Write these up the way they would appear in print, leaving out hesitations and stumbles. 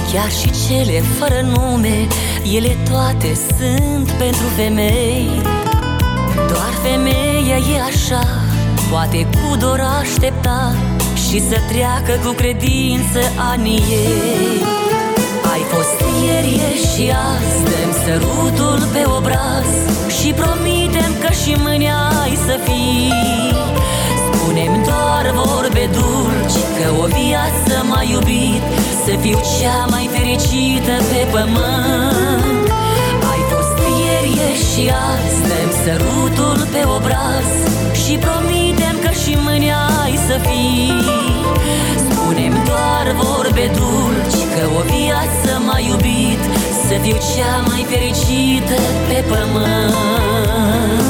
Chiar și cele fără nume, ele toate sunt pentru femei. Doar femeia e așa, poate cu dor aștepta și să treacă cu credință anii ei. Ai fost ieri, e și azi, dăm sărutul pe obraz și promitem că și mâine ai să fii. Spunem doar vorbe dulci, că o viață m-a iubit, să fiu cea mai fericită pe pământ. Ai fost ieri, e și azi, dăm sărutul pe obraz și promitem că și mâine ai să fii. Spunem doar vorbe dulci, că o viață m-a iubit, să fiu cea mai fericită pe pământ.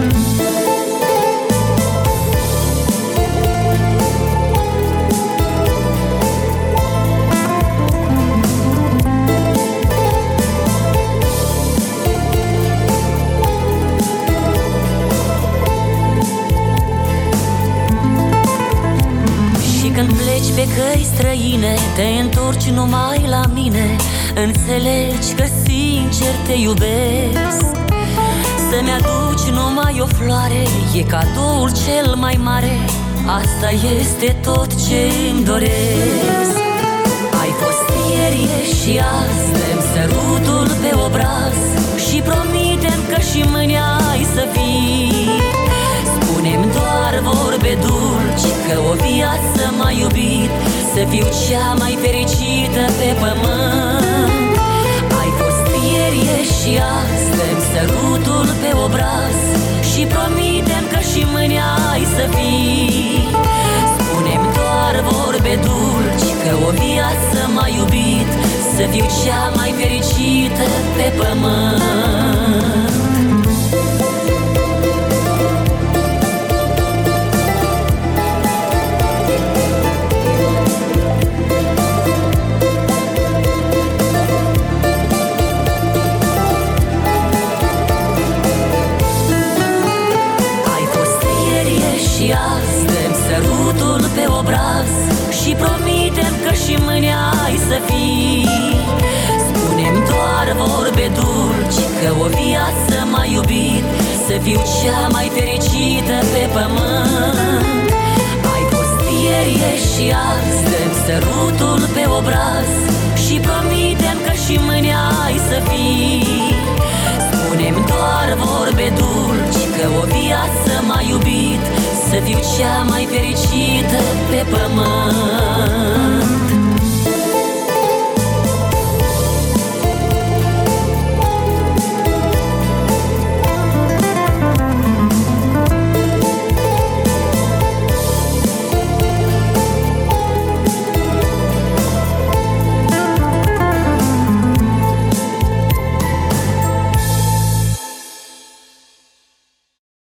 Când pleci pe căi străine, te întorci numai la mine, înțelegi că sincer te iubesc. Să-mi aduci numai o floare, e cadoul cel mai mare, asta este tot ce-mi doresc. Ai fost ieri, e și azi, dăm sărutul pe obraz și promitem că și mâine ai să fii. Spunem doar vorbe dulci, că o viață m-a iubit, să fiu cea mai fericită pe pământ. Ai fost ieri, e și azi, dăm sărutul pe obraz și promitem că și mâine ai să fii. Spunem doar vorbe dulci, că o viață m-a iubit, să fiu cea mai fericită pe pământ. Și azi dăm sărutul pe obraz și promitem că și mâine ai să fii. Spunem doar vorbe dulci, că o viață m-a iubit, să fiu cea mai fericită pe pământ. Ai fost ieri, e și azi, dăm sărutul pe obraz și promitem că și mâine ai să fii. Spunem doar vorbe dulci, că o viață m-a iubit, să fiu cea mai fericită pe pământ.